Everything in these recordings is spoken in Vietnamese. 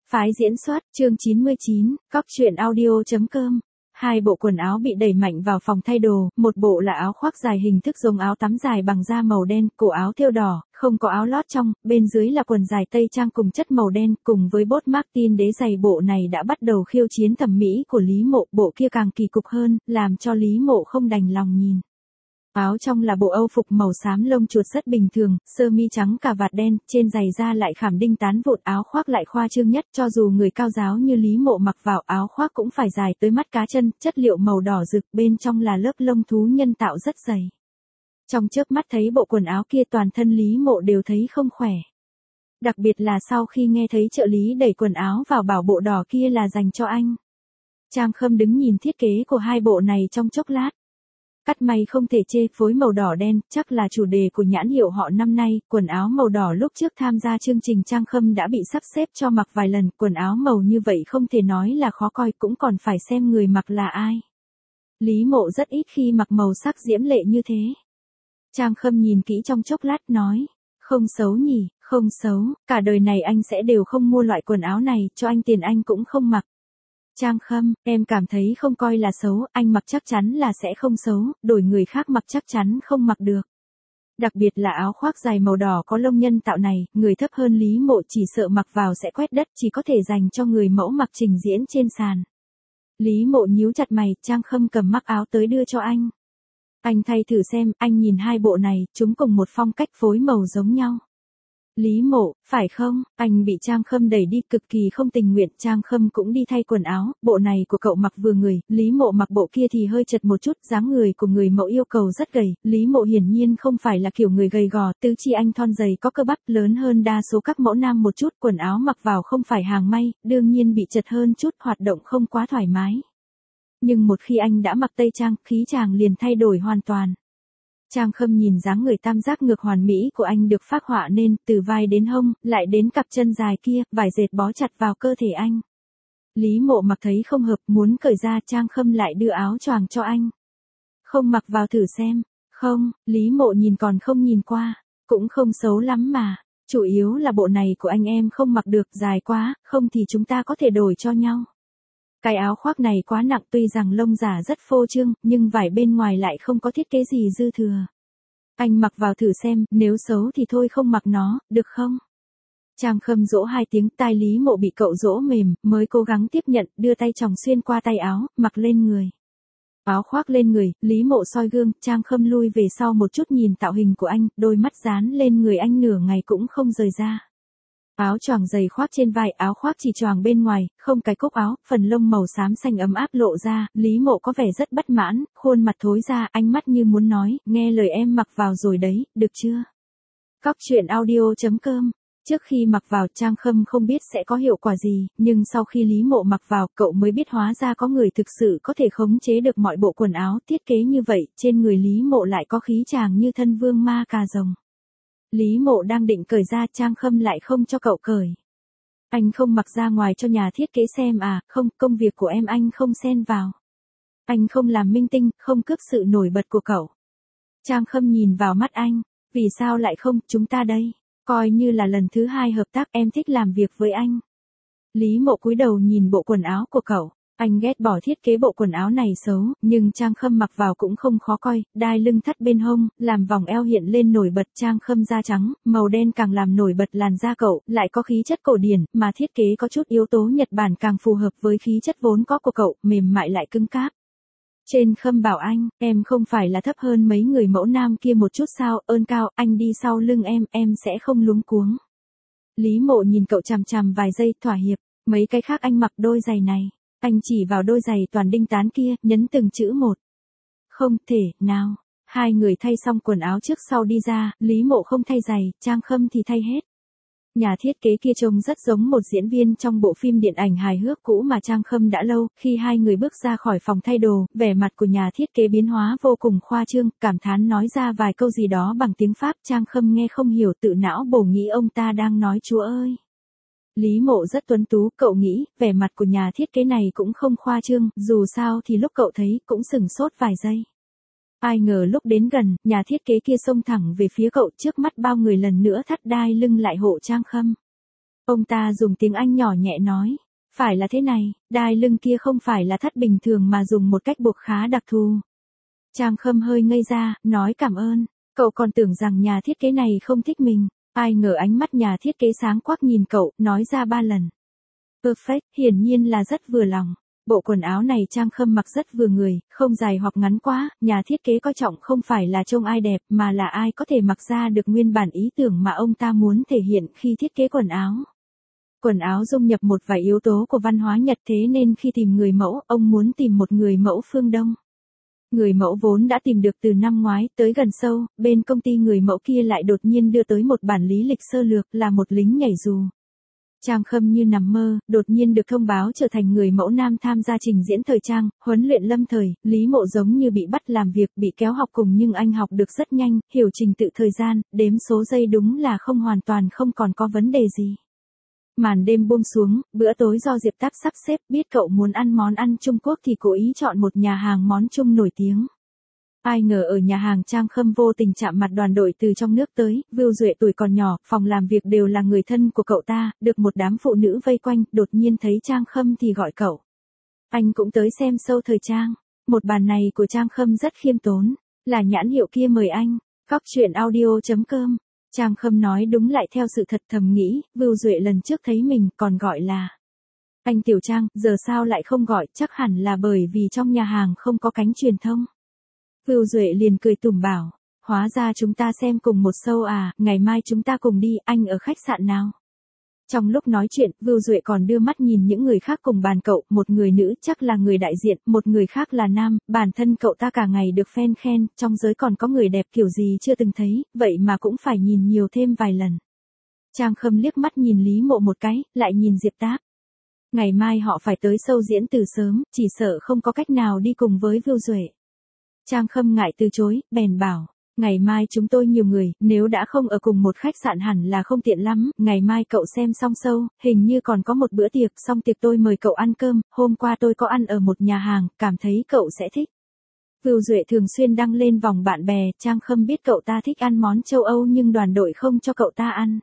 Phái diễn xuất, chương 99, Cóc truyện audio.com. Hai bộ quần áo bị đẩy mạnh vào phòng thay đồ, một bộ là áo khoác dài hình thức giống áo tắm dài bằng da màu đen, cổ áo thêu đỏ, không có áo lót trong, bên dưới là quần dài tây trang cùng chất màu đen, cùng với bốt Martin đế giày. Bộ này đã bắt đầu khiêu chiến thẩm mỹ của Lý Mộ, bộ kia càng kỳ cục hơn, làm cho Lý Mộ không đành lòng nhìn. Áo trong là bộ Âu phục màu xám lông chuột rất bình thường, sơ mi trắng cà vạt đen, trên giày da lại khảm đinh tán vụn, áo khoác lại khoa trương nhất, cho dù người cao giáo như Lý Mộ mặc vào áo khoác cũng phải dài tới mắt cá chân, chất liệu màu đỏ rực, bên trong là lớp lông thú nhân tạo rất dày. Trong chớp mắt thấy bộ quần áo kia toàn thân Lý Mộ đều thấy không khỏe. Đặc biệt là sau khi nghe thấy trợ lý đẩy quần áo vào bảo bộ đỏ kia là dành cho anh. Trang Khâm đứng nhìn thiết kế của hai bộ này trong chốc lát. Cắt may không thể chê, phối màu đỏ đen, chắc là chủ đề của nhãn hiệu họ năm nay, quần áo màu đỏ lúc trước tham gia chương trình Trang Khâm đã bị sắp xếp cho mặc vài lần, quần áo màu như vậy không thể nói là khó coi, cũng còn phải xem người mặc là ai. Lý Mộ rất ít khi mặc màu sắc diễm lệ như thế. Trang Khâm nhìn kỹ trong chốc lát nói, không xấu nhỉ, không xấu, cả đời này anh sẽ đều không mua loại quần áo này, cho anh tiền anh cũng không mặc. Trang Khâm, em cảm thấy không coi là xấu, anh mặc chắc chắn là sẽ không xấu, đổi người khác mặc chắc chắn không mặc được. Đặc biệt là áo khoác dài màu đỏ có lông nhân tạo này, người thấp hơn Lý Mộ chỉ sợ mặc vào sẽ quét đất, chỉ có thể dành cho người mẫu mặc trình diễn trên sàn. Lý Mộ nhíu chặt mày, Trang Khâm cầm mắc áo tới đưa cho anh. Anh thay thử xem, anh nhìn hai bộ này, chúng cùng một phong cách phối màu giống nhau. Lý Mộ, phải không? Anh bị Trang Khâm đẩy đi cực kỳ không tình nguyện, Trang Khâm cũng đi thay quần áo, bộ này của cậu mặc vừa người, Lý Mộ mặc bộ kia thì hơi chật một chút, dáng người của người mẫu yêu cầu rất gầy, Lý Mộ hiển nhiên không phải là kiểu người gầy gò, tứ chi anh thon dày có cơ bắp lớn hơn đa số các mẫu nam một chút, quần áo mặc vào không phải hàng may, đương nhiên bị chật hơn chút, hoạt động không quá thoải mái. Nhưng một khi anh đã mặc tây trang, khí chàng liền thay đổi hoàn toàn. Trang Khâm nhìn dáng người tam giác ngược hoàn mỹ của anh được phác họa nên, từ vai đến hông, lại đến cặp chân dài kia, vải dệt bó chặt vào cơ thể anh. Lý Mộ mặc thấy không hợp, muốn cởi ra, Trang Khâm lại đưa áo choàng cho anh. Không mặc vào thử xem. Không, Lý Mộ nhìn còn không nhìn qua, cũng không xấu lắm mà, chủ yếu là bộ này của anh em không mặc được, dài quá, không thì chúng ta có thể đổi cho nhau. Cái áo khoác này quá nặng, tuy rằng lông giả rất phô trương, nhưng vải bên ngoài lại không có thiết kế gì dư thừa. Anh mặc vào thử xem, nếu xấu thì thôi không mặc nó, được không? Trang Khâm dỗ hai tiếng, tai Lý Mộ bị cậu dỗ mềm, mới cố gắng tiếp nhận, đưa tay chòng xuyên qua tay áo, mặc lên người. Áo khoác lên người, Lý Mộ soi gương, Trang Khâm lui về sau một chút nhìn tạo hình của anh, đôi mắt dán lên người anh nửa ngày cũng không rời ra. Áo choàng dày khoác trên vai, áo khoác chỉ choàng bên ngoài, không cái cúc áo, phần lông màu xám xanh ấm áp lộ ra, Lý Mộ có vẻ rất bất mãn, khuôn mặt thối ra, ánh mắt như muốn nói, nghe lời em mặc vào rồi đấy, được chưa? Cóc truyện audio.com. Trước khi mặc vào, Trang Khâm không biết sẽ có hiệu quả gì, nhưng sau khi Lý Mộ mặc vào, cậu mới biết hóa ra có người thực sự có thể khống chế được mọi bộ quần áo thiết kế như vậy, trên người Lý Mộ lại có khí chàng như thân vương ma cà rồng. Lý Mộ đang định cởi ra, Trang Khâm lại không cho cậu cởi. Anh không mặc ra ngoài cho nhà thiết kế xem à? Không, công việc của em anh không xen vào. Anh không làm minh tinh, không cướp sự nổi bật của cậu. Trang Khâm nhìn vào mắt anh, vì sao lại không, chúng ta đây, coi như là lần thứ hai hợp tác, em thích làm việc với anh. Lý Mộ cúi đầu nhìn bộ quần áo của cậu. Anh ghét bỏ thiết kế bộ quần áo này xấu, nhưng Trang Khâm mặc vào cũng không khó coi, đai lưng thắt bên hông, làm vòng eo hiện lên nổi bật. Trang Khâm da trắng, màu đen càng làm nổi bật làn da cậu, lại có khí chất cổ điển, mà thiết kế có chút yếu tố Nhật Bản càng phù hợp với khí chất vốn có của cậu, mềm mại lại cứng cáp. Trên Khâm bảo anh, em không phải là thấp hơn mấy người mẫu nam kia một chút sao, ơn cao, anh đi sau lưng em sẽ không luống cuống. Lý Mộ nhìn cậu chằm chằm vài giây, thỏa hiệp, mấy cái khác anh mặc đôi giày này. Anh chỉ vào đôi giày toàn đinh tán kia, nhấn từng chữ một. Không thể nào. Hai người thay xong quần áo trước sau đi ra, Lý Mộ không thay giày, Trang Khâm thì thay hết. Nhà thiết kế kia trông rất giống một diễn viên trong bộ phim điện ảnh hài hước cũ mà Trang Khâm đã lâu. Khi hai người bước ra khỏi phòng thay đồ, vẻ mặt của nhà thiết kế biến hóa vô cùng khoa trương, cảm thán nói ra vài câu gì đó bằng tiếng Pháp. Trang Khâm nghe không hiểu, tự não bổ nghĩ ông ta đang nói Chúa ơi. Lý Mộ rất tuấn tú, cậu nghĩ, vẻ mặt của nhà thiết kế này cũng không khoa trương, dù sao thì lúc cậu thấy, cũng sửng sốt vài giây. Ai ngờ lúc đến gần, nhà thiết kế kia xông thẳng về phía cậu, trước mắt bao người lần nữa thắt đai lưng lại hộ Trang Khâm. Ông ta dùng tiếng Anh nhỏ nhẹ nói. Phải là thế này, đai lưng kia không phải là thắt bình thường mà dùng một cách buộc khá đặc thù. Trang Khâm hơi ngây ra, nói cảm ơn. Cậu còn tưởng rằng nhà thiết kế này không thích mình. Ai ngờ ánh mắt nhà thiết kế sáng quắc nhìn cậu, nói ra 3 lần. Perfect, hiển nhiên là rất vừa lòng. Bộ quần áo này Trang Khâm mặc rất vừa người, không dài hoặc ngắn quá, nhà thiết kế coi trọng không phải là trông ai đẹp mà là ai có thể mặc ra được nguyên bản ý tưởng mà ông ta muốn thể hiện khi thiết kế quần áo. Quần áo dung nhập một vài yếu tố của văn hóa Nhật, thế nên khi tìm người mẫu, ông muốn tìm một người mẫu phương Đông. Người mẫu vốn đã tìm được từ năm ngoái, tới gần sâu, bên công ty người mẫu kia lại đột nhiên đưa tới một bản lý lịch sơ lược là một lính nhảy dù. Trang Khâm như nằm mơ, đột nhiên được thông báo trở thành người mẫu nam tham gia trình diễn thời trang, huấn luyện lâm thời, Lý Mộ giống như bị bắt làm việc, bị kéo học cùng nhưng anh học được rất nhanh, hiểu trình tự thời gian, đếm số giây đúng là hoàn toàn không còn có vấn đề gì. Màn đêm buông xuống, bữa tối do Diệp Táp sắp xếp, biết cậu muốn ăn món ăn Trung Quốc thì cố ý chọn một nhà hàng món Trung nổi tiếng. Ai ngờ ở nhà hàng Trang Khâm vô tình chạm mặt đoàn đội từ trong nước tới, Vưu Duệ tuổi còn nhỏ, phòng làm việc đều là người thân của cậu ta, được một đám phụ nữ vây quanh, đột nhiên thấy Trang Khâm thì gọi cậu. Anh cũng tới xem show thời trang. Một bàn này của Trang Khâm rất khiêm tốn, là nhãn hiệu kia mời anh. Góc chuyện audio.com. Trang Khâm nói đúng lại theo sự thật, thầm nghĩ, Vưu Duệ lần trước thấy mình còn gọi là anh Tiểu Trang, giờ sao lại không gọi, chắc hẳn là bởi vì trong nhà hàng không có cánh truyền thông. Vưu Duệ liền cười tủm bảo, hóa ra chúng ta xem cùng một show à, ngày mai chúng ta cùng đi, anh ở khách sạn nào? Trong lúc nói chuyện, Vưu Duệ còn đưa mắt nhìn những người khác cùng bàn cậu, một người nữ chắc là người đại diện, một người khác là nam, bản thân cậu ta cả ngày được fan khen, trong giới còn có người đẹp kiểu gì chưa từng thấy, vậy mà cũng phải nhìn nhiều thêm vài lần. Trang Khâm liếc mắt nhìn Lý Mộ một cái, lại nhìn Diệp Táp. Ngày mai họ phải tới show diễn từ sớm, chỉ sợ không có cách nào đi cùng với Vưu Duệ. Trang Khâm ngại từ chối, bèn bảo, ngày mai chúng tôi nhiều người, nếu đã không ở cùng một khách sạn hẳn là không tiện lắm, ngày mai cậu xem xong show, hình như còn có một bữa tiệc, xong tiệc tôi mời cậu ăn cơm, hôm qua tôi có ăn ở một nhà hàng, cảm thấy cậu sẽ thích. Vưu Duệ thường xuyên đăng lên vòng bạn bè, Trang Khâm biết cậu ta thích ăn món châu Âu nhưng đoàn đội không cho cậu ta ăn.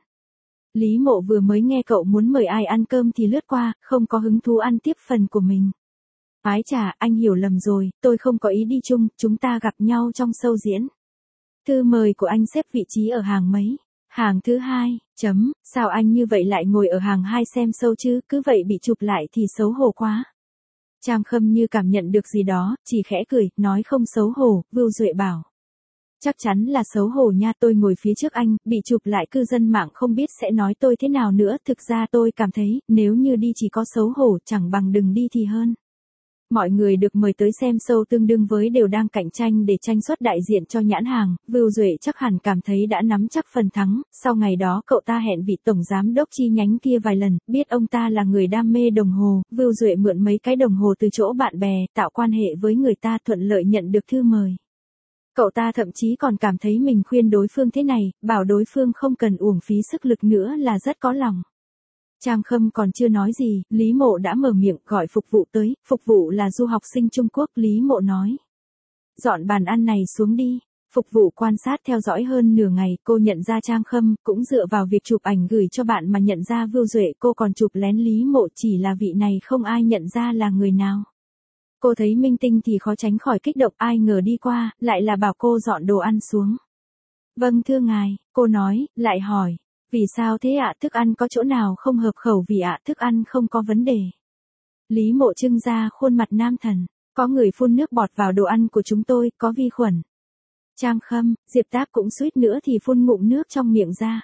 Lý Mộ vừa mới nghe cậu muốn mời ai ăn cơm thì lướt qua, không có hứng thú ăn tiếp phần của mình. Ái chà, anh hiểu lầm rồi, tôi không có ý đi chung, chúng ta gặp nhau trong show diễn. Thư mời của anh xếp vị trí ở hàng mấy? Hàng thứ 2, sao anh như vậy lại ngồi ở hàng 2 xem show chứ, cứ vậy bị chụp lại thì xấu hổ quá. Trang Khâm như cảm nhận được gì đó, chỉ khẽ cười, nói không xấu hổ, Vưu Duệ bảo. Chắc chắn là xấu hổ nha, tôi ngồi phía trước anh, bị chụp lại cư dân mạng không biết sẽ nói tôi thế nào nữa, thực ra tôi cảm thấy, nếu như đi chỉ có xấu hổ, chẳng bằng đừng đi thì hơn. Mọi người được mời tới xem show tương đương với đều đang cạnh tranh để tranh suất đại diện cho nhãn hàng, Vưu Duệ chắc hẳn cảm thấy đã nắm chắc phần thắng, sau ngày đó cậu ta hẹn vị tổng giám đốc chi nhánh kia vài lần, biết ông ta là người đam mê đồng hồ, Vưu Duệ mượn mấy cái đồng hồ từ chỗ bạn bè, tạo quan hệ với người ta thuận lợi nhận được thư mời. Cậu ta thậm chí còn cảm thấy mình khuyên đối phương thế này, bảo đối phương không cần uổng phí sức lực nữa là rất có lòng. Trang Khâm còn chưa nói gì, Lý Mộ đã mở miệng gọi phục vụ tới, phục vụ là du học sinh Trung Quốc, Lý Mộ nói. Dọn bàn ăn này xuống đi. Phục vụ quan sát theo dõi hơn nửa ngày, cô nhận ra Trang Khâm, cũng dựa vào việc chụp ảnh gửi cho bạn mà nhận ra Vưu Duệ, cô còn chụp lén Lý Mộ, chỉ là vị này không ai nhận ra là người nào. Cô thấy minh tinh thì khó tránh khỏi kích động, ai ngờ đi qua, lại là bảo cô dọn đồ ăn xuống. Vâng thưa ngài, cô nói, lại hỏi. Vì sao thế ạ, thức ăn có chỗ nào không hợp khẩu vị ạ, thức ăn không có vấn đề. Lý Mộ trưng ra khuôn mặt nam thần, có người phun nước bọt vào đồ ăn của chúng tôi, có vi khuẩn. Trang Khâm, Diệp Táp cũng suýt nữa thì phun ngụm nước trong miệng ra.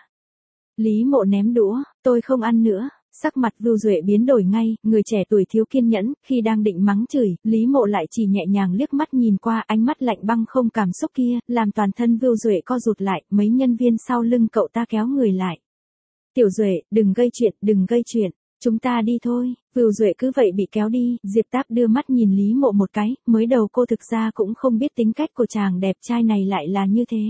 Lý Mộ ném đũa, tôi không ăn nữa. Sắc mặt Vưu Duệ biến đổi ngay, người trẻ tuổi thiếu kiên nhẫn, khi đang định mắng chửi, Lý Mộ lại chỉ nhẹ nhàng liếc mắt nhìn qua, ánh mắt lạnh băng không cảm xúc kia, làm toàn thân Vưu Duệ co rụt lại, mấy nhân viên sau lưng cậu ta kéo người lại. Tiểu Duệ, đừng gây chuyện, chúng ta đi thôi. Vưu Duệ cứ vậy bị kéo đi, Diệp Táp đưa mắt nhìn Lý Mộ một cái, mới đầu cô thực ra cũng không biết tính cách của chàng đẹp trai này lại là như thế.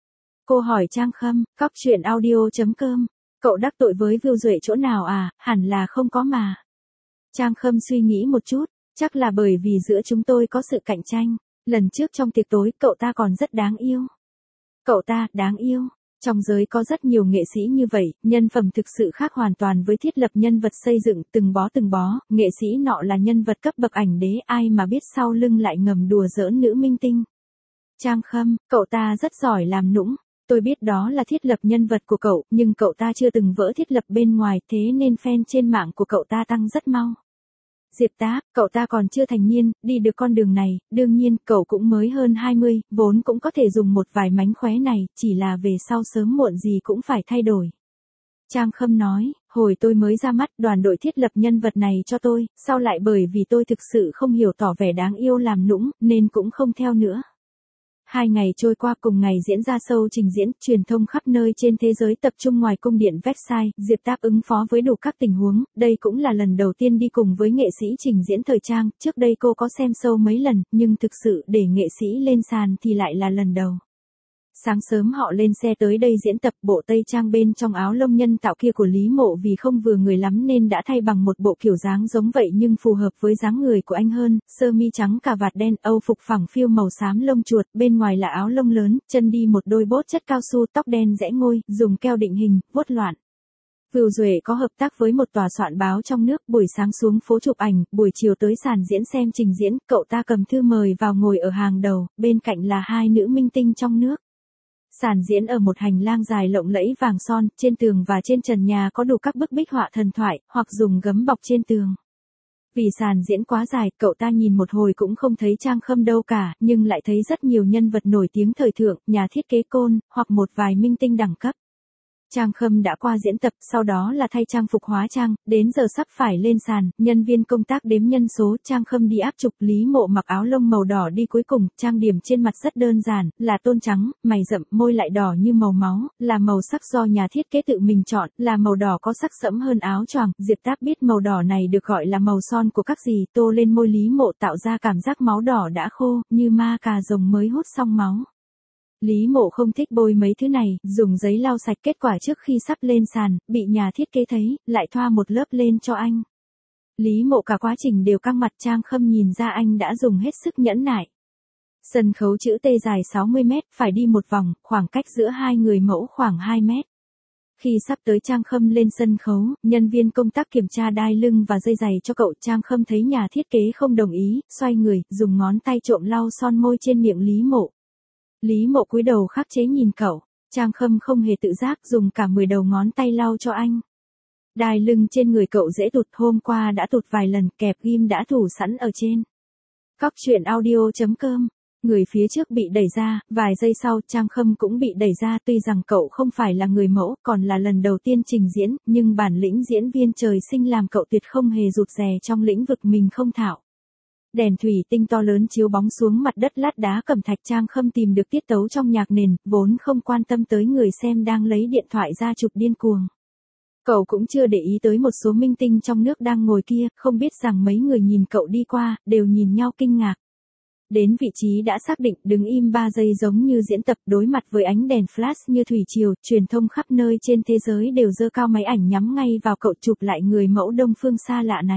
Cô hỏi Trang Khâm, góc chuyện audio.com. Cậu đắc tội với Vưu Duệ chỗ nào à, hẳn là không có mà. Trang Khâm suy nghĩ một chút, chắc là bởi vì giữa chúng tôi có sự cạnh tranh. Lần trước trong tiệc tối, cậu ta còn rất đáng yêu. Cậu ta, đáng yêu. Trong giới có rất nhiều nghệ sĩ như vậy, nhân phẩm thực sự khác hoàn toàn với thiết lập nhân vật xây dựng từng bó, nghệ sĩ nọ là nhân vật cấp bậc ảnh đế, ai mà biết sau lưng lại ngầm đùa giỡn nữ minh tinh. Trang Khâm, cậu ta rất giỏi làm nũng. Tôi biết đó là thiết lập nhân vật của cậu, nhưng cậu ta chưa từng vỡ thiết lập bên ngoài, thế nên fan trên mạng của cậu ta tăng rất mau. Diệp Tác, cậu ta còn chưa thành niên, đi được con đường này, đương nhiên, cậu cũng mới hơn 20, vốn cũng có thể dùng một vài mánh khóe này, chỉ là về sau sớm muộn gì cũng phải thay đổi. Trang Khâm nói, hồi tôi mới ra mắt, đoàn đội thiết lập nhân vật này cho tôi, sau lại bởi vì tôi thực sự không hiểu tỏ vẻ đáng yêu làm nũng, nên cũng không theo nữa. 2 ngày trôi qua, cùng ngày diễn ra show trình diễn, truyền thông khắp nơi trên thế giới tập trung ngoài cung điện Versailles, Diệp Tác ứng phó với đủ các tình huống, đây cũng là lần đầu tiên đi cùng với nghệ sĩ trình diễn thời trang, trước đây cô có xem show mấy lần, nhưng thực sự để nghệ sĩ lên sàn thì lại là lần đầu. Sáng sớm họ lên xe tới đây diễn tập, bộ tây trang bên trong áo lông nhân tạo kia của Lý Mộ vì không vừa người lắm nên đã thay bằng một bộ kiểu dáng giống vậy nhưng phù hợp với dáng người của anh hơn, sơ mi trắng cà vạt đen, âu phục phẳng phiu màu xám lông chuột, bên ngoài là áo lông lớn, chân đi một đôi bốt chất cao su, tóc đen rẽ ngôi, dùng keo định hình, vuốt loạn. Vưu Duệ có hợp tác với một tòa soạn báo trong nước, buổi sáng xuống phố chụp ảnh, buổi chiều tới sàn diễn xem trình diễn, cậu ta cầm thư mời vào ngồi ở hàng đầu, bên cạnh là 2 nữ minh tinh trong nước. Sàn diễn ở một hành lang dài lộng lẫy vàng son, trên tường và trên trần nhà có đủ các bức bích họa thần thoại, hoặc dùng gấm bọc trên tường. Vì sàn diễn quá dài, cậu ta nhìn một hồi cũng không thấy Trang Khâm đâu cả, nhưng lại thấy rất nhiều nhân vật nổi tiếng thời thượng, nhà thiết kế côn, hoặc một vài minh tinh đẳng cấp. Trang Khâm đã qua diễn tập, sau đó là thay trang phục hóa trang, đến giờ sắp phải lên sàn, nhân viên công tác đếm nhân số, Trang Khâm đi áp trục, Lý Mộ mặc áo lông màu đỏ đi cuối cùng, trang điểm trên mặt rất đơn giản, là tôn trắng, mày rậm, môi lại đỏ như màu máu, là màu sắc do nhà thiết kế tự mình chọn, là màu đỏ có sắc sẫm hơn áo choàng, Diệp Tác biết màu đỏ này được gọi là màu son của các gì, tô lên môi Lý Mộ tạo ra cảm giác máu đỏ đã khô, như ma cà rồng mới hút xong máu. Lý Mộ không thích bôi mấy thứ này, dùng giấy lau sạch, kết quả trước khi sắp lên sàn, bị nhà thiết kế thấy, lại thoa một lớp lên cho anh. Lý Mộ cả quá trình đều căng mặt, Trang Khâm nhìn ra anh đã dùng hết sức nhẫn nại. Sân khấu chữ T dài 60 mét, phải đi một vòng, khoảng cách giữa hai người mẫu khoảng 2 mét. Khi sắp tới Trang Khâm lên sân khấu, nhân viên công tác kiểm tra đai lưng và dây giày cho cậu, Trang Khâm thấy nhà thiết kế không đồng ý, xoay người, dùng ngón tay trộm lau son môi trên miệng Lý Mộ. Lý Mộ cúi đầu khắc chế nhìn cậu, Trang Khâm không hề tự giác dùng cả 10 đầu ngón tay lau cho anh. Đai lưng trên người cậu dễ tụt, hôm qua đã tụt vài lần, kẹp ghim đã thủ sẵn ở trên. Cóc truyện audio.com. Người phía trước bị đẩy ra, vài giây sau Trang Khâm cũng bị đẩy ra, tuy rằng cậu không phải là người mẫu, còn là lần đầu tiên trình diễn, nhưng bản lĩnh diễn viên trời sinh làm cậu tuyệt không hề rụt rè trong lĩnh vực mình không thạo. Đèn thủy tinh to lớn chiếu bóng xuống mặt đất lát đá cẩm thạch, Trang Khâm tìm được tiết tấu trong nhạc nền, vốn không quan tâm tới người xem đang lấy điện thoại ra chụp điên cuồng. Cậu cũng chưa để ý tới một số minh tinh trong nước đang ngồi kia, không biết rằng mấy người nhìn cậu đi qua, đều nhìn nhau kinh ngạc. Đến vị trí đã xác định, đứng im 3 giây giống như diễn tập, đối mặt với ánh đèn flash như thủy triều, truyền thông khắp nơi trên thế giới đều giơ cao máy ảnh nhắm ngay vào cậu, chụp lại người mẫu đông phương xa lạ này.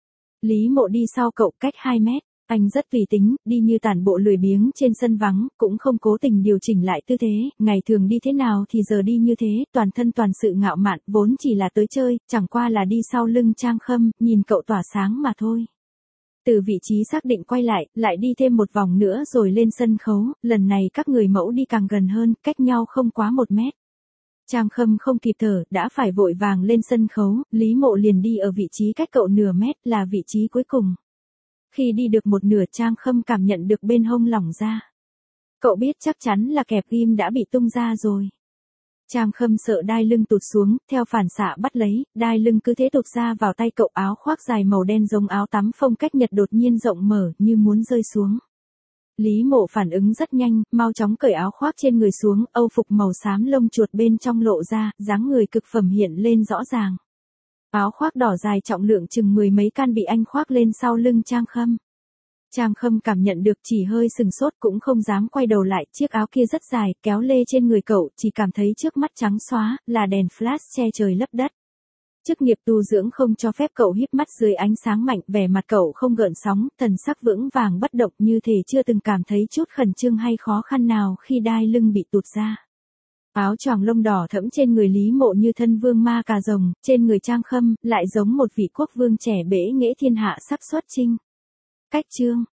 Lý Mộ đi sau cậu cách 2 mét, anh rất tùy tính, đi như tản bộ lười biếng trên sân vắng, cũng không cố tình điều chỉnh lại tư thế, ngày thường đi thế nào thì giờ đi như thế, toàn thân toàn sự ngạo mạn, vốn chỉ là tới chơi, chẳng qua là đi sau lưng Trang Khâm, nhìn cậu tỏa sáng mà thôi. Từ vị trí xác định quay lại đi thêm một vòng nữa rồi lên sân khấu, lần này các người mẫu đi càng gần hơn, cách nhau không quá 1 mét. Trang Khâm không kịp thở, đã phải vội vàng lên sân khấu, Lý Mộ liền đi ở vị trí cách cậu nửa mét, là vị trí cuối cùng. Khi đi được một nửa, Trang Khâm cảm nhận được bên hông lỏng ra. Cậu biết chắc chắn là kẹp ghim đã bị tung ra rồi. Trang Khâm sợ đai lưng tụt xuống, theo phản xạ bắt lấy, đai lưng cứ thế tụt ra vào tay cậu, áo khoác dài màu đen giống áo tắm phong cách Nhật đột nhiên rộng mở như muốn rơi xuống. Lý Mộ phản ứng rất nhanh, mau chóng cởi áo khoác trên người xuống, âu phục màu xám lông chuột bên trong lộ ra, dáng người cực phẩm hiện lên rõ ràng. Áo khoác đỏ dài trọng lượng chừng 10 mấy can bị anh khoác lên sau lưng Trang Khâm. Trang Khâm cảm nhận được, chỉ hơi sừng sốt, cũng không dám quay đầu lại, chiếc áo kia rất dài, kéo lê trên người cậu, chỉ cảm thấy trước mắt trắng xóa, là đèn flash che trời lấp đất. Chức nghiệp tu dưỡng không cho phép cậu híp mắt dưới ánh sáng mạnh, vẻ mặt cậu không gợn sóng, thần sắc vững vàng bất động, như thể chưa từng cảm thấy chút khẩn trương hay khó khăn nào khi đai lưng bị tụt ra. Áo choàng lông đỏ thẫm trên người Lý Mộ như thân vương ma cà rồng, trên người Trang Khâm, lại giống một vị quốc vương trẻ bẽ nghễ thiên hạ sắp xuất chinh. Cách chương